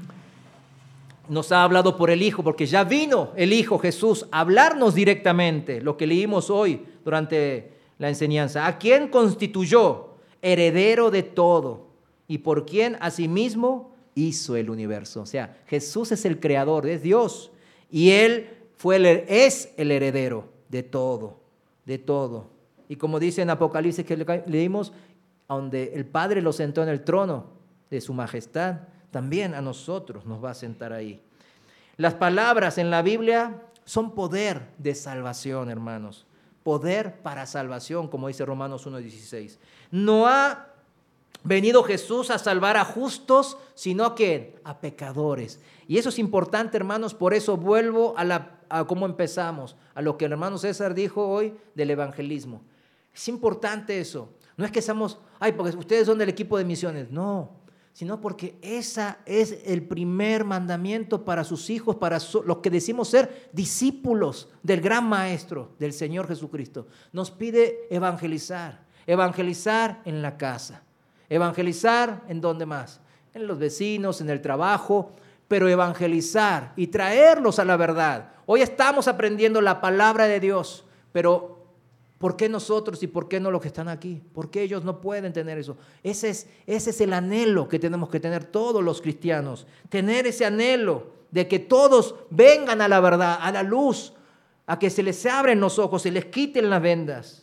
Nos ha hablado por el Hijo, porque ya vino el Hijo Jesús a hablarnos directamente, lo que leímos hoy durante la enseñanza. ¿A quién constituyó heredero de todo y por quien asimismo hizo el universo? O sea, Jesús es el creador, es Dios, y Él fue el, es el heredero de todo, de todo. Y como dice en Apocalipsis que leímos, donde el Padre lo sentó en el trono de su majestad, también a nosotros nos va a sentar ahí. Las palabras en la Biblia son poder de salvación, hermanos. Poder para salvación, como dice Romanos uno dieciséis. No ha venido Jesús a salvar a justos, sino que a pecadores. Y eso es importante, hermanos, por eso vuelvo a, la, a cómo empezamos, a lo que el hermano César dijo hoy del evangelismo. Es importante eso. No es que seamos, ay, porque ustedes son del equipo de misiones. No, sino porque ese es el primer mandamiento para sus hijos, para los que decimos ser discípulos del gran Maestro, del Señor Jesucristo. Nos pide evangelizar, evangelizar en la casa, evangelizar en donde más, en los vecinos, en el trabajo, pero evangelizar y traerlos a la verdad. Hoy estamos aprendiendo la palabra de Dios, pero ¿por qué nosotros y por qué no los que están aquí? ¿Por qué ellos no pueden tener eso? Ese es, ese es el anhelo que tenemos que tener todos los cristianos. Tener ese anhelo de que todos vengan a la verdad, a la luz, a que se les abren los ojos, se les quiten las vendas.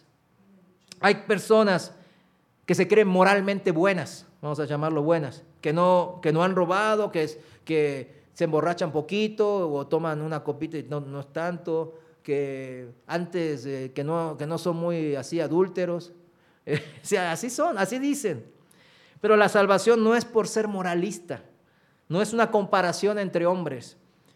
Hay personas que se creen moralmente buenas, vamos a llamarlo buenas, que no, que no han robado, que, es, que se emborrachan poquito o toman una copita y no, no es tanto, que antes, eh, que, no, que no son muy así adúlteros, eh, o sea, así son, así dicen. Pero la salvación no es por ser moralista, no es una comparación entre hombres,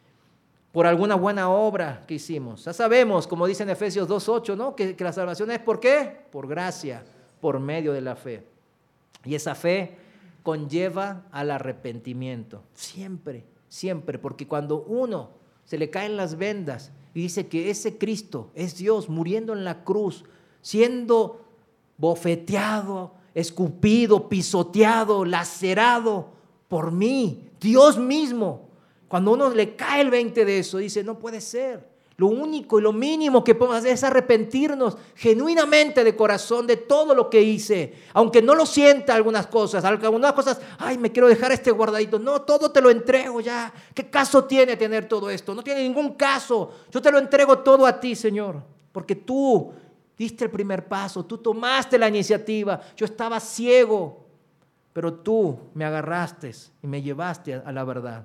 por alguna buena obra que hicimos. Ya sabemos, como dice en Efesios dos ocho, ¿no? que, que la salvación es ¿por qué? Por gracia, por medio de la fe. Y esa fe conlleva al arrepentimiento, siempre, siempre, porque cuando uno se le caen las vendas, Y dice que ese Cristo es Dios muriendo en la cruz, siendo bofeteado, escupido, pisoteado, lacerado por mí, Dios mismo. Cuando uno le cae el veinte de eso, dice, no puede ser. Lo único y lo mínimo que podemos hacer es arrepentirnos genuinamente de corazón de todo lo que hice. Aunque no lo sienta algunas cosas, algunas cosas, ay, me quiero dejar este guardadito. No, todo te lo entrego ya. ¿Qué caso tiene tener todo esto? No tiene ningún caso. Yo te lo entrego todo a ti, Señor. Porque tú diste el primer paso, tú tomaste la iniciativa. Yo estaba ciego, pero tú me agarraste y me llevaste a la verdad.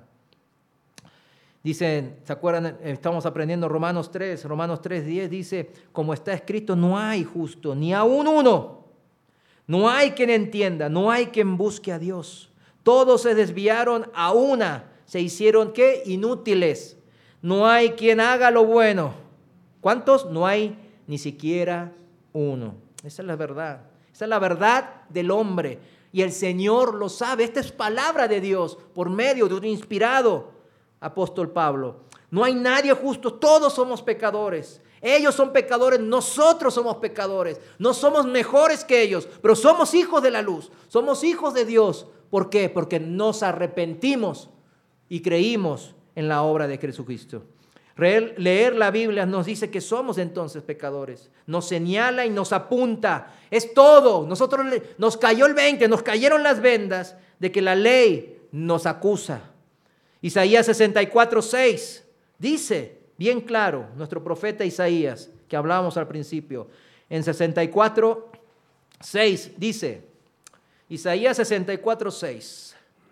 Dicen, ¿se acuerdan? Estamos aprendiendo Romanos tres, Romanos tres, diez dice, como está escrito, no hay justo, ni aún uno. No hay quien entienda, no hay quien busque a Dios. Todos se desviaron a una, se hicieron, ¿qué? Inútiles. No hay quien haga lo bueno. ¿Cuántos? No hay ni siquiera uno. Esa es la verdad. Esa es la verdad del hombre. Y el Señor lo sabe. Esta es palabra de Dios por medio de un inspirado apóstol Pablo. No hay nadie justo, todos somos pecadores. Ellos son pecadores, nosotros somos pecadores. No somos mejores que ellos, pero somos hijos de la luz, somos hijos de Dios. ¿Por qué? Porque nos arrepentimos y creímos en la obra de Jesucristo. Leer la Biblia nos dice que somos entonces pecadores. Nos señala y nos apunta. Es todo. Nosotros nos cayó el veinte, nos cayeron las vendas de que la ley nos acusa. Isaías sesenta y cuatro, seis dice bien claro, nuestro profeta Isaías, que hablábamos al principio, en sesenta y cuatro, seis dice, Isaías sesenta y cuatro, seis,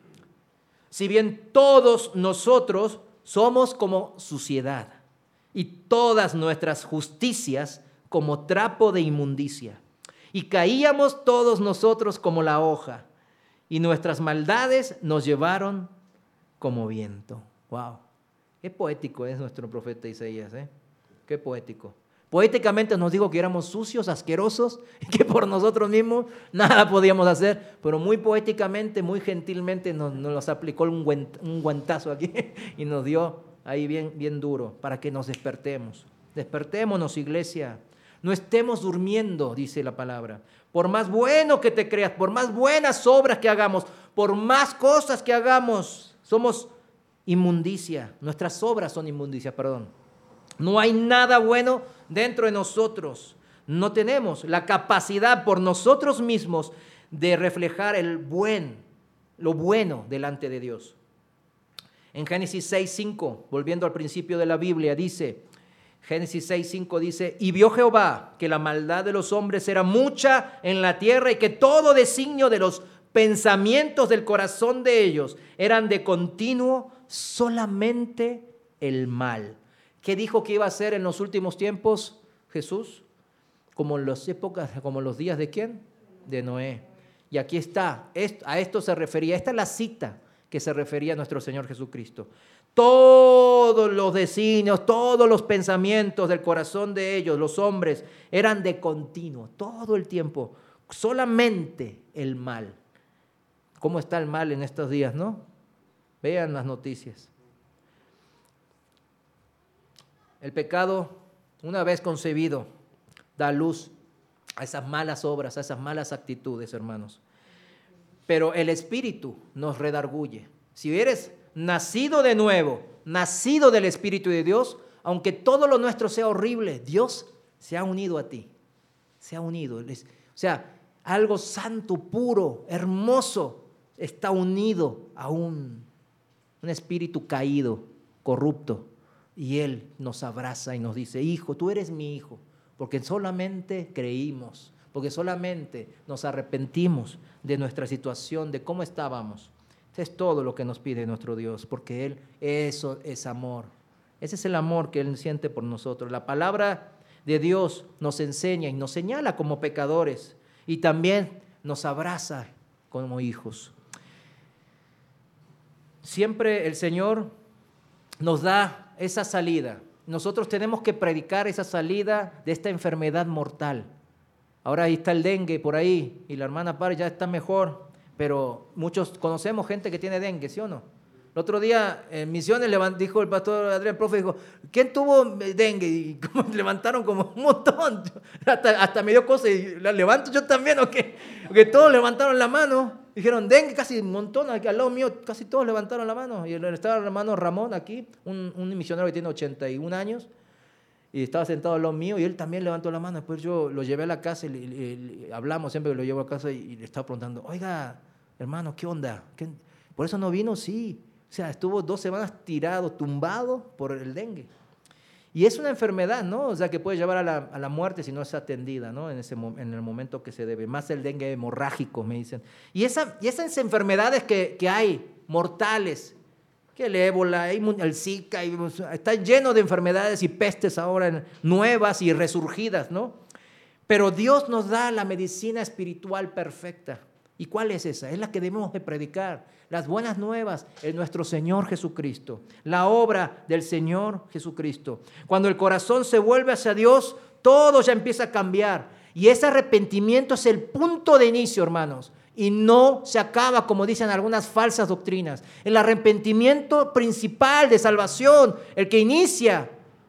si bien todos nosotros somos como suciedad y todas nuestras justicias como trapo de inmundicia, y caíamos todos nosotros como la hoja, y nuestras maldades nos llevaron como viento. Wow. Qué poético es nuestro profeta Isaías, ¿eh? Qué poético. Poéticamente nos dijo que éramos sucios, asquerosos, y que por nosotros mismos nada podíamos hacer, pero muy poéticamente, muy gentilmente nos, nos aplicó un, guant, un guantazo aquí y nos dio ahí bien, bien duro para que nos despertemos. Despertémonos, iglesia. No estemos durmiendo, dice la palabra. Por más bueno que te creas, por más buenas obras que hagamos, por más cosas que hagamos, somos inmundicia, nuestras obras son inmundicia, perdón. No hay nada bueno dentro de nosotros. No tenemos la capacidad por nosotros mismos de reflejar el buen, lo bueno delante de Dios. En Génesis seis, cinco, volviendo al principio de la Biblia, dice, Génesis seis, cinco dice, y vio Jehová que la maldad de los hombres era mucha en la tierra y que todo designio de los pensamientos del corazón de ellos eran de continuo solamente el mal. ¿Qué dijo que iba a hacer en los últimos tiempos Jesús? Como en las épocas, como los días de ¿quién? De Noé. Y aquí está, a esto se refería, esta es la cita que se refería a nuestro Señor Jesucristo. Todos los designios, todos los pensamientos del corazón de ellos, los hombres, eran de continuo, todo el tiempo, solamente el mal. ¿Cómo está el mal en estos días, no? Vean las noticias. El pecado, una vez concebido, da luz a esas malas obras, a esas malas actitudes, hermanos. Pero el Espíritu nos redarguye. Si eres nacido de nuevo, nacido del Espíritu de Dios, aunque todo lo nuestro sea horrible, Dios se ha unido a ti. Se ha unido. O sea, algo santo, puro, hermoso, está unido a un, un espíritu caído, corrupto. Y Él nos abraza y nos dice, hijo, tú eres mi hijo, porque solamente creímos, porque solamente nos arrepentimos de nuestra situación, de cómo estábamos. Eso es todo lo que nos pide nuestro Dios, porque Él, eso es amor. Ese es el amor que Él siente por nosotros. La palabra de Dios nos enseña y nos señala como pecadores y también nos abraza como hijos. Siempre el Señor nos da esa salida. Nosotros tenemos que predicar esa salida de esta enfermedad mortal. Ahora ahí está el dengue por ahí y la hermana Pari ya está mejor, pero muchos conocemos gente que tiene dengue, ¿sí o no? El otro día en Misiones dijo el pastor Adrián, profe, dijo, ¿quién tuvo dengue? Y como levantaron como un montón. Hasta, hasta me dio cosa y la levanto yo también, ¿o qué? Porque todos levantaron la mano. Dijeron, dengue, casi un montón. Aquí al lado mío casi todos levantaron la mano. Y estaba el hermano Ramón aquí, un, un misionero que tiene ochenta y un años. Y estaba sentado al lado mío y él también levantó la mano. Después yo lo llevé a la casa y, y, y, y hablamos siempre que lo llevo a casa y, y le estaba preguntando, oiga, hermano, ¿qué onda? ¿Qué? ¿Por eso no vino? Sí. O sea, estuvo dos semanas tirado, tumbado por el dengue. Y es una enfermedad, ¿no? O sea, que puede llevar a la, a la muerte si no es atendida, ¿no? En, ese, en el momento que se debe. Más el dengue hemorrágico, me dicen. Y, esa, y esas enfermedades que, que hay, mortales, que el ébola, el Zika, está lleno de enfermedades y pestes ahora nuevas y resurgidas, ¿no? Pero Dios nos da la medicina espiritual perfecta. ¿Y cuál es esa? Es la que debemos de predicar. Las buenas nuevas en nuestro Señor Jesucristo. La obra del Señor Jesucristo. Cuando el corazón se vuelve hacia Dios, todo ya empieza a cambiar. Y ese arrepentimiento es el punto de inicio, hermanos. Y no se acaba, como dicen algunas falsas doctrinas. El arrepentimiento principal de salvación, el que inicia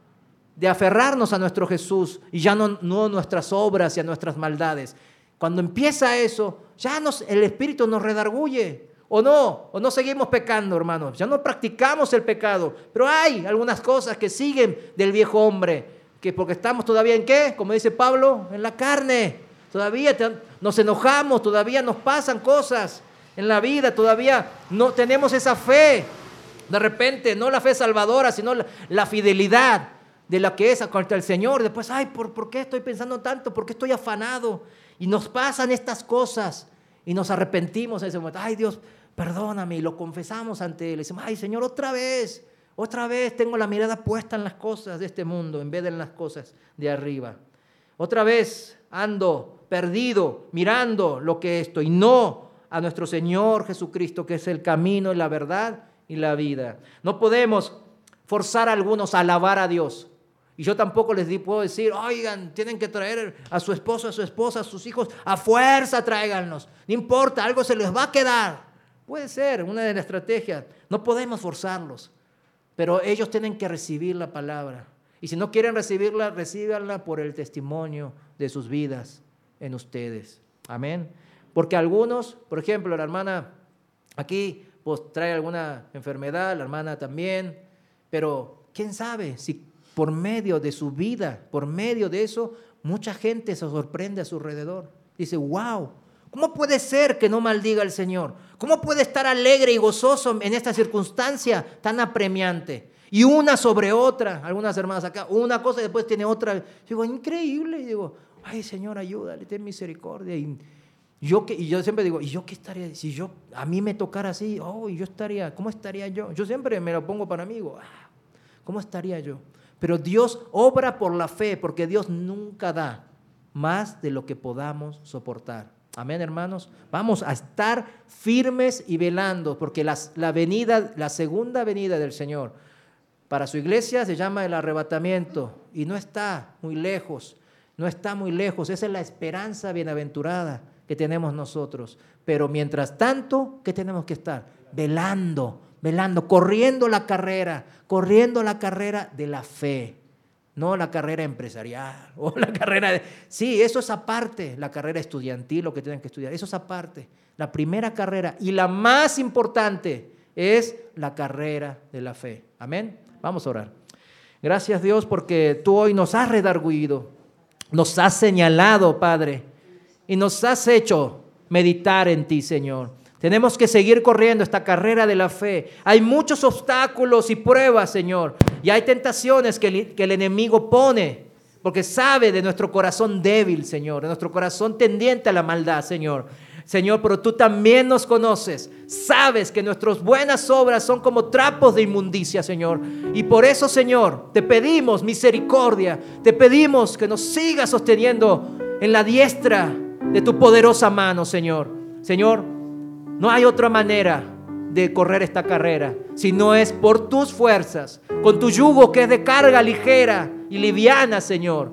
de aferrarnos a nuestro Jesús y ya no, no nuestras obras y a nuestras maldades. Cuando empieza eso, ya nos, el Espíritu nos redarguye. O no, o no seguimos pecando, hermanos. Ya no practicamos el pecado. Pero hay algunas cosas que siguen del viejo hombre. Que porque estamos todavía en ¿qué? Como dice Pablo, en la carne. Todavía te, nos enojamos, todavía nos pasan cosas en la vida. Todavía no tenemos esa fe. De repente, no la fe salvadora, sino la, la fidelidad de la que es contra el Señor. Después, ay, ¿por, ¿por qué estoy pensando tanto? ¿Por qué estoy afanado? Y nos pasan estas cosas y nos arrepentimos en ese momento. Ay, Dios, perdóname, y lo confesamos ante Él. Y decimos, ay, Señor, otra vez, otra vez tengo la mirada puesta en las cosas de este mundo en vez de en las cosas de arriba. Otra vez ando perdido mirando lo que es esto y no a nuestro Señor Jesucristo, que es el camino y la verdad y la vida. No podemos forzar a algunos a alabar a Dios. Y yo tampoco les puedo decir, oigan, tienen que traer a su esposo, a su esposa, a sus hijos, a fuerza tráiganlos. No importa, algo se les va a quedar. Puede ser una de las estrategias. No podemos forzarlos, pero ellos tienen que recibir la palabra. Y si no quieren recibirla, recíbanla por el testimonio de sus vidas en ustedes. Amén. Porque algunos, por ejemplo, la hermana aquí pues, trae alguna enfermedad, la hermana también, pero quién sabe si por medio de su vida, por medio de eso, mucha gente se sorprende a su alrededor. Dice, wow, ¿cómo puede ser que no maldiga al Señor? ¿Cómo puede estar alegre y gozoso en esta circunstancia tan apremiante? Y una sobre otra, algunas hermanas acá, una cosa y después tiene otra. Digo, increíble. Y digo, ay, Señor, ayúdale, ten misericordia. Y yo, y yo siempre digo, ¿y yo qué estaría? Si yo, a mí me tocara así, oh, y yo estaría, ¿cómo estaría yo? Yo siempre me lo pongo para mí, digo, ah, ¿cómo estaría yo? Pero Dios obra por la fe, porque Dios nunca da más de lo que podamos soportar. Amén, hermanos. Vamos a estar firmes y velando, porque las, la venida, la segunda venida del Señor para su iglesia se llama el arrebatamiento y no está muy lejos, no está muy lejos. Esa es la esperanza bienaventurada que tenemos nosotros. Pero mientras tanto, ¿qué tenemos que estar? Velando. velando, corriendo la carrera, corriendo la carrera de la fe, no la carrera empresarial o la carrera de... Sí, eso es aparte, la carrera estudiantil, lo que tienen que estudiar, eso es aparte. La primera carrera y la más importante es la carrera de la fe. Amén. Vamos a orar. Gracias, Dios, porque tú hoy nos has redarguido, nos has señalado, Padre, y nos has hecho meditar en ti, Señor. Tenemos que seguir corriendo esta carrera de la fe. Hay muchos obstáculos y pruebas, Señor. Y hay tentaciones que el, que el enemigo pone, porque sabe de nuestro corazón débil, Señor, de nuestro corazón tendiente a la maldad, Señor. Señor, pero tú también nos conoces. Sabes que nuestras buenas obras son como trapos de inmundicia, Señor. Y por eso, Señor, te pedimos misericordia. Te pedimos que nos sigas sosteniendo en la diestra de tu poderosa mano, Señor. Señor, no hay otra manera de correr esta carrera si no es por tus fuerzas, con tu yugo que es de carga ligera y liviana, Señor.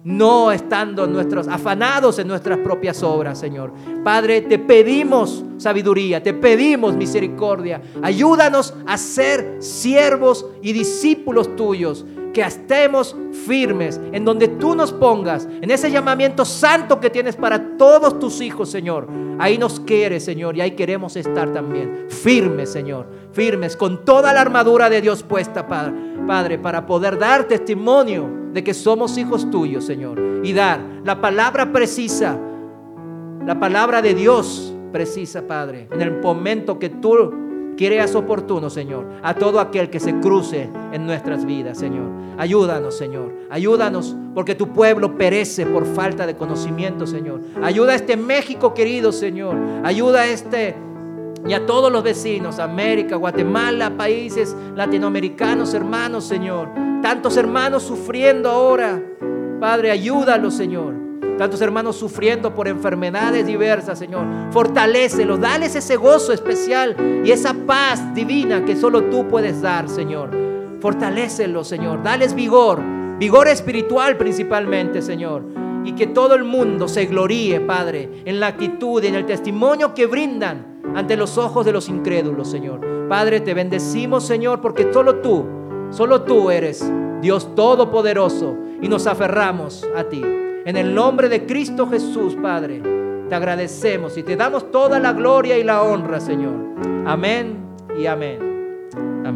no estando nuestros, afanados en nuestras propias obras, Señor. Padre, te pedimos sabiduría, te pedimos misericordia. Ayúdanos a ser siervos y discípulos tuyos, que estemos firmes en donde tú nos pongas, en ese llamamiento santo que tienes para todos tus hijos, Señor. Ahí nos quieres, Señor, y ahí queremos estar también, firmes, Señor, firmes, con toda la armadura de Dios puesta, Padre, Padre, para poder dar testimonio de que somos hijos tuyos, Señor, y dar la palabra precisa, la palabra de Dios precisa, Padre, en el momento que tú creas oportuno, Señor, a todo aquel que se cruce en nuestras vidas, Señor. Ayúdanos, Señor, ayúdanos, porque tu pueblo perece por falta de conocimiento, Señor. Ayuda a este México querido, Señor. Ayuda a este y a todos los vecinos, América, Guatemala, países latinoamericanos, hermanos, Señor. Tantos hermanos sufriendo ahora, Padre, ayúdalos, Señor. Tantos hermanos sufriendo por enfermedades diversas, Señor. Fortalécelos, dales ese gozo especial y esa paz divina que solo tú puedes dar, Señor. Fortalécelos, Señor. Dales vigor, vigor espiritual principalmente, Señor. Y que todo el mundo se gloríe, Padre, en la actitud y en el testimonio que brindan ante los ojos de los incrédulos, Señor. Padre, te bendecimos, Señor, porque solo tú, solo tú eres Dios Todopoderoso y nos aferramos a ti. En el nombre de Cristo Jesús, Padre, te agradecemos y te damos toda la gloria y la honra, Señor. Amén y amén.